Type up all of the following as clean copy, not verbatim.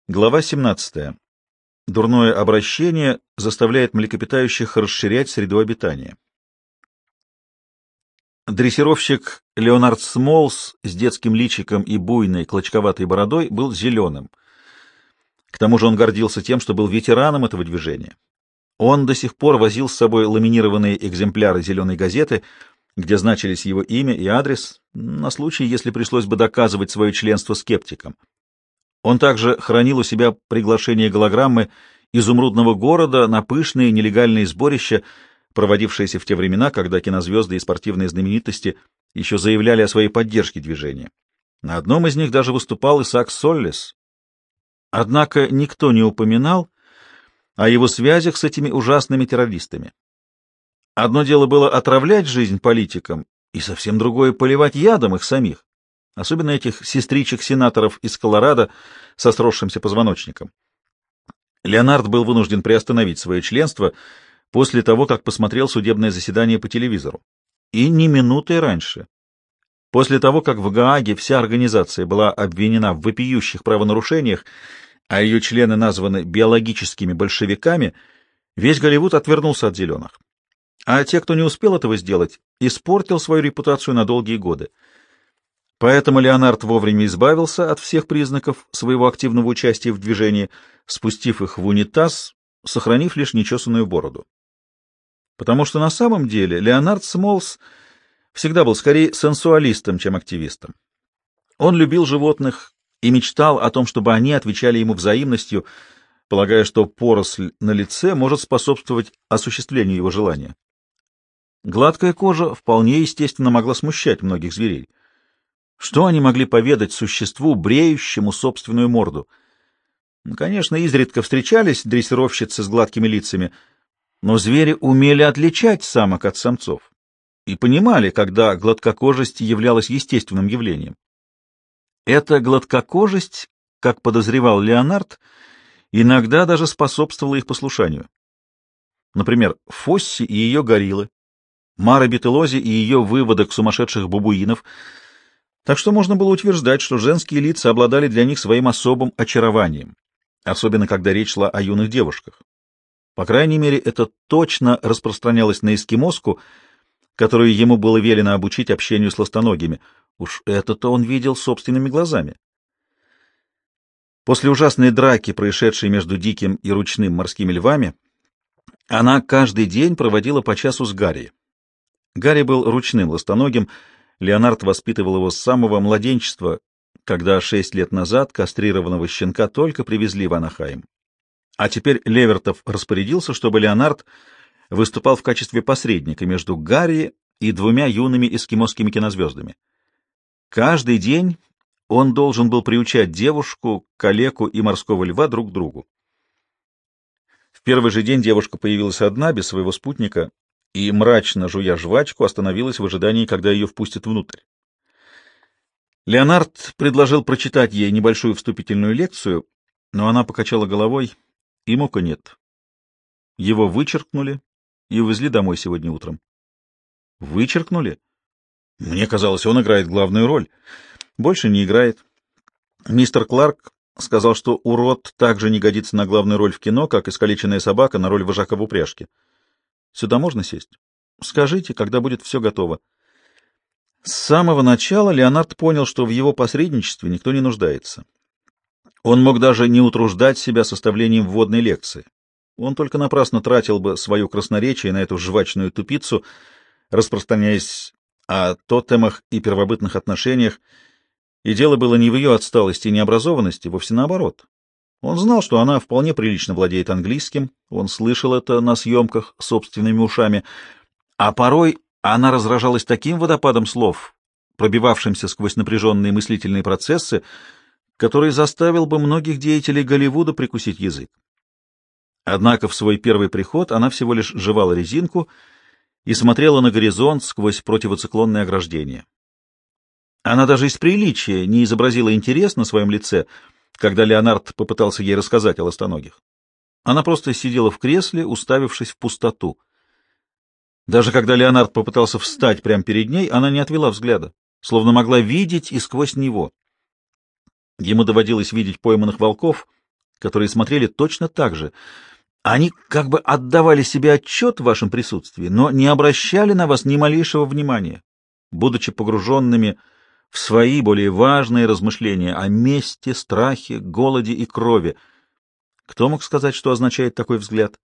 Глава 17. Дурное обращение заставляет млекопитающих расширять среду обитания. Дрессировщик Леонард Смолс с детским личиком и буйной клочковатой бородой был зеленым. К тому же он гордился тем, что был ветераном этого движения. Он до сих пор возил с собой ламинированные экземпляры «Зеленой газеты», где значились его имя и адрес, на случай, если пришлось бы доказывать свое членство скептикам. Он также хранил у себя приглашение голограммы изумрудного города на пышные нелегальные сборища, проводившиеся в те времена, когда кинозвезды и спортивные знаменитости еще заявляли о своей поддержке движения. На одном из них даже выступал Исаак Соллес. Однако никто не упоминал о его связях с этими ужасными террористами. Одно дело было отравлять жизнь политикам, и совсем другое — поливать ядом их самих, особенно этих сестричек-сенаторов из Колорадо со сросшимся позвоночником. Леонард был вынужден приостановить свое членство после того, как посмотрел судебное заседание по телевизору. И ни минуты раньше. После того, как в Гааге вся организация была обвинена в вопиющих правонарушениях, а ее члены названы биологическими большевиками, весь Голливуд отвернулся от зеленых. А те, кто не успел этого сделать, испортил свою репутацию на долгие годы. Поэтому Леонард вовремя избавился от всех признаков своего активного участия в движении, спустив их в унитаз, сохранив лишь нечесанную бороду. Потому что на самом деле Леонард Смолс всегда был скорее сенсуалистом, чем активистом. Он любил животных и мечтал о том, чтобы они отвечали ему взаимностью, полагая, что поросль на лице может способствовать осуществлению его желания. Гладкая кожа вполне естественно могла смущать многих зверей. Что они могли поведать существу, бреющему собственную морду? Конечно, изредка встречались дрессировщицы с гладкими лицами, но звери умели отличать самок от самцов и понимали, когда гладкокожесть являлась естественным явлением. Эта гладкокожесть, как подозревал Леонард, иногда даже способствовала их послушанию. Например, Фосси и ее гориллы, Мара Бетелози и ее выводок сумасшедших бабуинов. Так что можно было утверждать, что женские лица обладали для них своим особым очарованием, особенно когда речь шла о юных девушках. По крайней мере, это точно распространялось на эскимоску, которую ему было велено обучить общению с ластоногими. Уж это-то он видел собственными глазами. После ужасной драки, происшедшей между диким и ручным морскими львами, она каждый день проводила по часу с Гарри. Гарри был ручным ластоногим. Леонард воспитывал его с самого младенчества, когда 6 лет назад кастрированного щенка только привезли в Анахайм. А теперь Левертов распорядился, чтобы Леонард выступал в качестве посредника между Гарри и 2 юными эскимосскими кинозвездами. Каждый день он должен был приучать девушку, калеку и морского льва друг к другу. В первый же день девушка появилась одна, без своего спутника, и, мрачно жуя жвачку, остановилась в ожидании, когда ее впустят внутрь. Леонард предложил прочитать ей небольшую вступительную лекцию, но она покачала головой, и мука нет. Его вычеркнули и увезли домой сегодня утром. Вычеркнули? Мне казалось, он играет главную роль. Больше не играет. Мистер Кларк сказал, что урод также не годится на главную роль в кино, как искалеченная собака на роль вожака в упряжке. Сюда можно сесть? Скажите, когда будет все готово. С самого начала Леонард понял, что в его посредничестве никто не нуждается. Он мог даже не утруждать себя составлением вводной лекции. Он только напрасно тратил бы свое красноречие на эту жвачную тупицу, распространяясь о тотемах и первобытных отношениях, и дело было не в ее отсталости и необразованности, вовсе наоборот. Он знал, что она вполне прилично владеет английским, он слышал это на съемках собственными ушами, а порой она разражалась таким водопадом слов, пробивавшимся сквозь напряженные мыслительные процессы, который заставил бы многих деятелей Голливуда прикусить язык. Однако в свой первый приход она всего лишь жевала резинку и смотрела на горизонт сквозь противоциклонное ограждение. Она даже из приличия не изобразила интерес на своем лице, когда Леонард попытался ей рассказать о ластоногих. Она просто сидела в кресле, уставившись в пустоту. Даже когда Леонард попытался встать прямо перед ней, она не отвела взгляда, словно могла видеть и сквозь него. Ему доводилось видеть пойманных волков, которые смотрели точно так же. Они как бы отдавали себе отчет в вашем присутствии, но не обращали на вас ни малейшего внимания, будучи погруженными в свои более важные размышления о мести, страхе, голоде и крови. Кто мог сказать, что означает такой взгляд?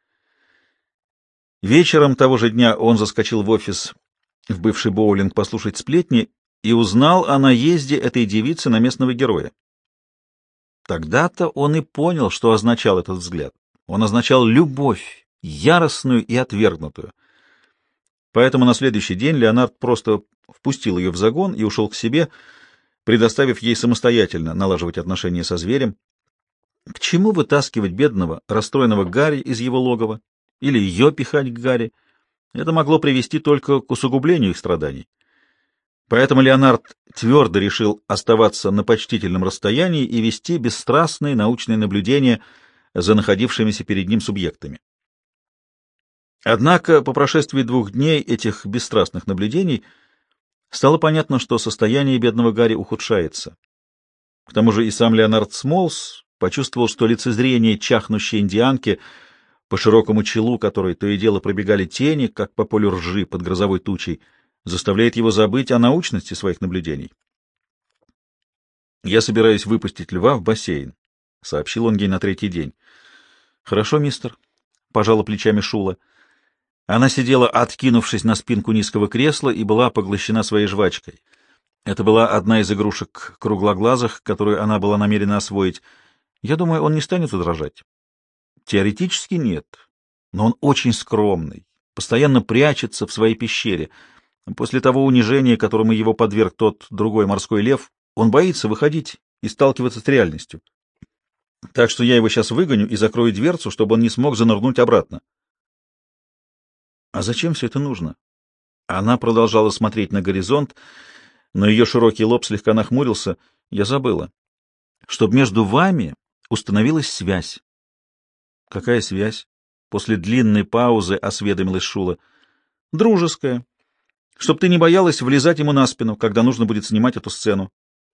Вечером того же дня он заскочил в офис в бывший боулинг послушать сплетни и узнал о наезде этой девицы на местного героя. Тогда-то он и понял, что означал этот взгляд. Он означал любовь, яростную и отвергнутую. Поэтому на следующий день Леонард просто впустил ее в загон и ушел к себе, предоставив ей самостоятельно налаживать отношения со зверем. К чему вытаскивать бедного, расстроенного Гарри из его логова? Или ее пихать к Гарри? Это могло привести только к усугублению их страданий. Поэтому Леонард твердо решил оставаться на почтительном расстоянии и вести бесстрастные научные наблюдения за находившимися перед ним субъектами. Однако по прошествии 2 дней этих бесстрастных наблюдений стало понятно, что состояние бедного Гарри ухудшается. К тому же и сам Леонард Смолс почувствовал, что лицезрение чахнущей индианки, по широкому челу которой то и дело пробегали тени, как по полю ржи под грозовой тучей, заставляет его забыть о научности своих наблюдений. «Я собираюсь выпустить льва в бассейн», — сообщил он ей на 3-й день. «Хорошо, мистер», — пожала плечами Шула. Она сидела, откинувшись на спинку низкого кресла, и была поглощена своей жвачкой. Это была одна из игрушек круглоглазых, которую она была намерена освоить. «Я думаю, он не станет возражать». «Теоретически нет, но он очень скромный, постоянно прячется в своей пещере. После того унижения, которому его подверг тот другой морской лев, он боится выходить и сталкиваться с реальностью. Так что я его сейчас выгоню и закрою дверцу, чтобы он не смог занырнуть обратно». «А зачем все это нужно?» Она продолжала смотреть на горизонт, но ее широкий лоб слегка нахмурился. «Я забыла. Чтобы между вами установилась связь». «Какая связь?» После длинной паузы осведомилась Шула. «Дружеская. Чтоб ты не боялась влезать ему на спину, когда нужно будет снимать эту сцену».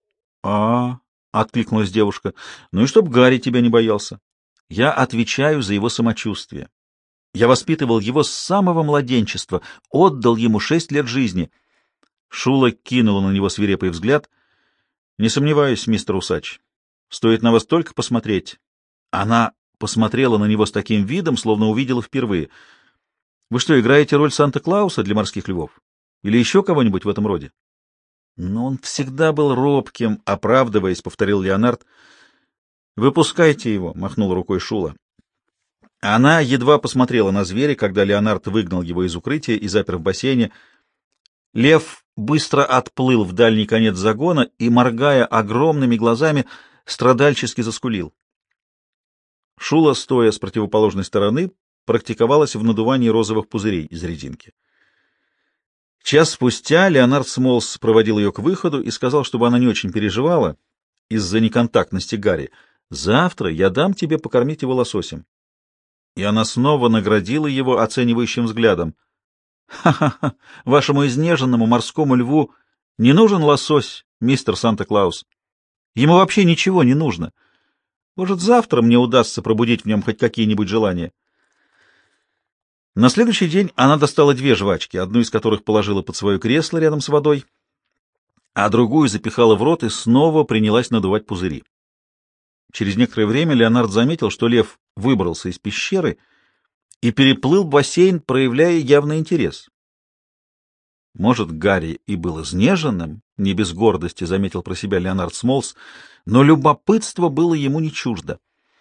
Откликнулась девушка. «Ну и чтоб Гарри тебя не боялся. Я отвечаю за его самочувствие. Я воспитывал его с самого младенчества, отдал ему 6 лет жизни». Шула кинула на него свирепый взгляд. «Не сомневаюсь, мистер Усач. Стоит на вас только посмотреть». Она посмотрела на него с таким видом, словно увидела впервые. «Вы что, играете роль Санта-Клауса для морских львов? Или еще кого-нибудь в этом роде?» «Но он всегда был робким», — оправдываясь, повторил Леонард. «Выпускайте его», — махнула рукой Шула. Она едва посмотрела на зверя, когда Леонард выгнал его из укрытия и запер в бассейне. Лев быстро отплыл в дальний конец загона и, моргая огромными глазами, страдальчески заскулил. Шула, стоя с противоположной стороны, практиковалась в надувании розовых пузырей из резинки. Час спустя Леонард Смолс проводил ее к выходу и сказал, чтобы она не очень переживала из-за неконтактности Гарри. «Завтра я дам тебе покормить его лососем». И она снова наградила его оценивающим взглядом. «Ха-ха-ха! Вашему изнеженному морскому льву не нужен лосось, мистер Санта-Клаус. Ему вообще ничего не нужно. Может, завтра мне удастся пробудить в нем хоть какие-нибудь желания». На следующий день она достала 2 жвачки, одну из которых положила под свое кресло рядом с водой, а другую запихала в рот и снова принялась надувать пузыри. Через некоторое время Леонард заметил, что лев выбрался из пещеры и переплыл бассейн, проявляя явный интерес. Может, Гарри и был изнеженным, не без гордости, заметил про себя Леонард Смолс, но любопытство было ему не чуждо.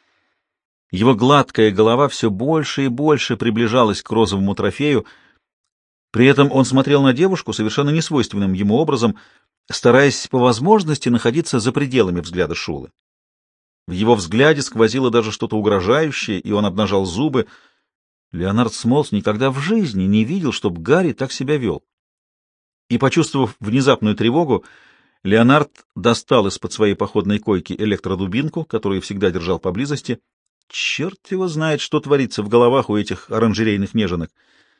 Его гладкая голова все больше и больше приближалась к розовому трофею. При этом он смотрел на девушку совершенно несвойственным ему образом, стараясь по возможности находиться за пределами взгляда Шулы. В его взгляде сквозило даже что-то угрожающее, и он обнажал зубы. Леонард Смолс никогда в жизни не видел, чтобы Гарри так себя вел. И, почувствовав внезапную тревогу, Леонард достал из-под своей походной койки электродубинку, которую всегда держал поблизости. Черт его знает, что творится в головах у этих оранжерейных неженок.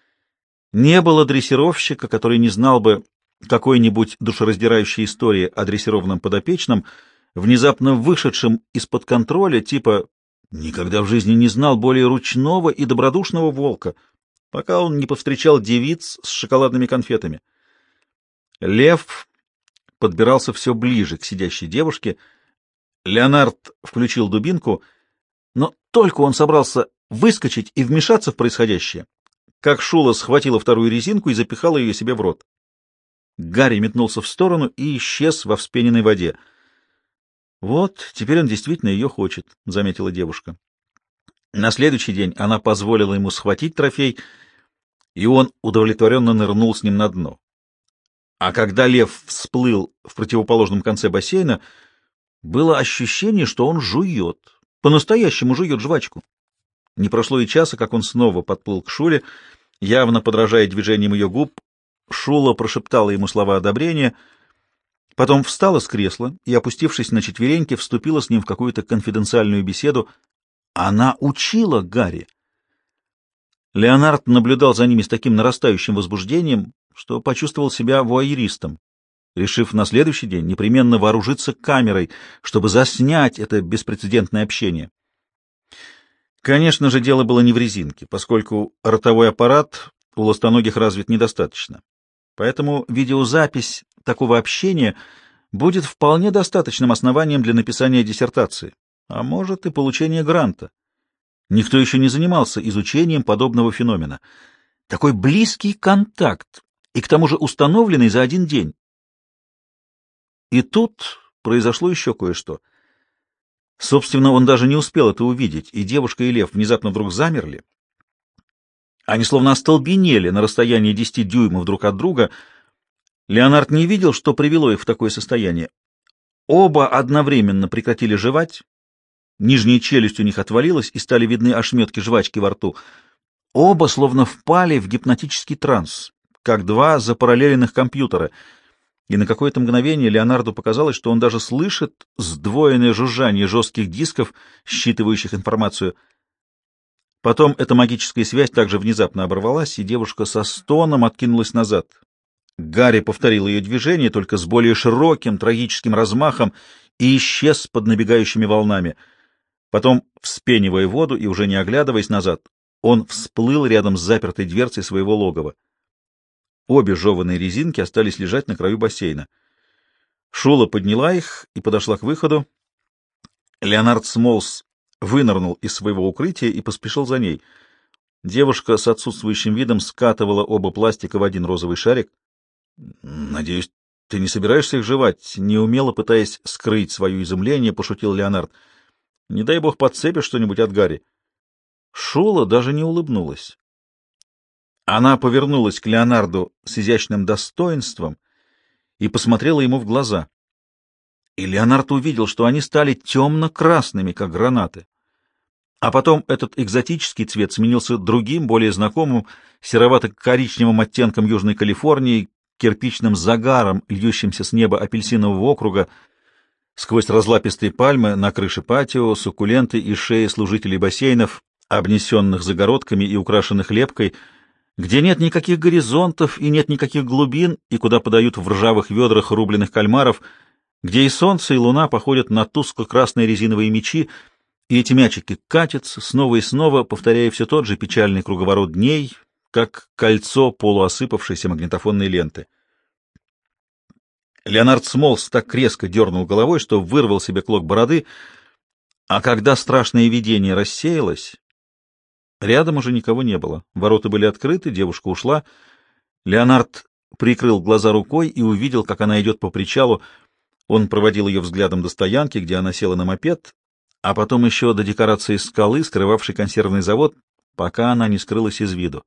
Не было дрессировщика, который не знал бы какой-нибудь душераздирающей истории о дрессированном подопечном, внезапно вышедшим из-под контроля, типа «никогда в жизни не знал более ручного и добродушного волка», пока он не повстречал девиц с шоколадными конфетами. Лев подбирался все ближе к сидящей девушке. Леонард включил дубинку, но только он собрался выскочить и вмешаться в происходящее, как Шула схватила вторую резинку и запихала ее себе в рот. Гарри метнулся в сторону и исчез во вспененной воде. «Вот, теперь он действительно ее хочет», — заметила девушка. На следующий день она позволила ему схватить трофей, и он удовлетворенно нырнул с ним на дно. А когда лев всплыл в противоположном конце бассейна, было ощущение, что он жует, по-настоящему жует жвачку. Не прошло и часа, как он снова подплыл к Шуле, явно подражая движениям ее губ. Шула прошептала ему слова одобрения, потом встала с кресла и, опустившись на четвереньки, вступила с ним в какую-то конфиденциальную беседу. Она учила Гарри. Леонард наблюдал за ними с таким нарастающим возбуждением, что почувствовал себя вуайеристом, решив на следующий день непременно вооружиться камерой, чтобы заснять это беспрецедентное общение. Конечно же, дело было не в резинке, поскольку ротовой аппарат у ластоногих развит недостаточно. Поэтому видеозапись такого общения будет вполне достаточным основанием для написания диссертации, а может и получения гранта. Никто еще не занимался изучением подобного феномена. Такой близкий контакт, и к тому же установленный за один день. И тут произошло еще кое-что. Собственно, он даже не успел это увидеть, и девушка и лев внезапно вдруг замерли. Они словно остолбенели на расстоянии 10 дюймов друг от друга. Леонард не видел, что привело их в такое состояние. Оба одновременно прекратили жевать, нижняя челюсть у них отвалилась, и стали видны ошметки жвачки во рту. Оба словно впали в гипнотический транс, как два запараллеленных компьютера, и на какое-то мгновение Леонарду показалось, что он даже слышит сдвоенное жужжание жестких дисков, считывающих информацию. Потом эта магическая связь также внезапно оборвалась, и девушка со стоном откинулась назад. Гарри повторил ее движение, только с более широким трагическим размахом, и исчез под набегающими волнами. Потом, вспенивая воду и уже не оглядываясь назад, он всплыл рядом с запертой дверцей своего логова. Обе жеваные резинки остались лежать на краю бассейна. Шула подняла их и подошла к выходу. Леонард Смолс вынырнул из своего укрытия и поспешил за ней. Девушка с отсутствующим видом скатывала оба пластика в один розовый шарик. — Надеюсь, ты не собираешься их жевать? — неумело пытаясь скрыть свое изумление, пошутил Леонард. — Не дай бог подцепишь что-нибудь от Гарри. Шула даже не улыбнулась. Она повернулась к Леонарду с изящным достоинством и посмотрела ему в глаза. И Леонард увидел, что они стали темно-красными, как гранаты. А потом этот экзотический цвет сменился другим, более знакомым, серовато-коричневым оттенком Южной Калифорнии, кирпичным загаром, льющимся с неба апельсинового округа, сквозь разлапистые пальмы на крыше патио, суккуленты и шеи служителей бассейнов, обнесенных загородками и украшенных лепкой, где нет никаких горизонтов и нет никаких глубин, и куда подают в ржавых ведрах рубленых кальмаров, где и солнце, и луна походят на тускло-красные резиновые мячи, и эти мячики катятся снова и снова, повторяя все тот же печальный круговорот дней, как кольцо полуосыпавшейся магнитофонной ленты. Леонард Смолс так резко дернул головой, что вырвал себе клок бороды, а когда страшное видение рассеялось, рядом уже никого не было. Ворота были открыты, девушка ушла. Леонард прикрыл глаза рукой и увидел, как она идет по причалу. Он проводил ее взглядом до стоянки, где она села на мопед, а потом еще до декорации скалы, скрывавшей консервный завод, пока она не скрылась из виду.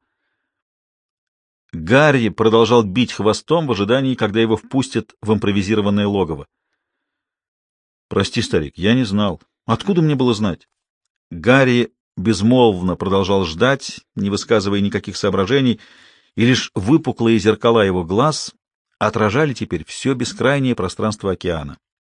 Гарри продолжал бить хвостом в ожидании, когда его впустят в импровизированное логово. «Прости, старик, я не знал. Откуда мне было знать?» Гарри безмолвно продолжал ждать, не высказывая никаких соображений, и лишь выпуклые зеркала его глаз отражали теперь все бескрайнее пространство океана.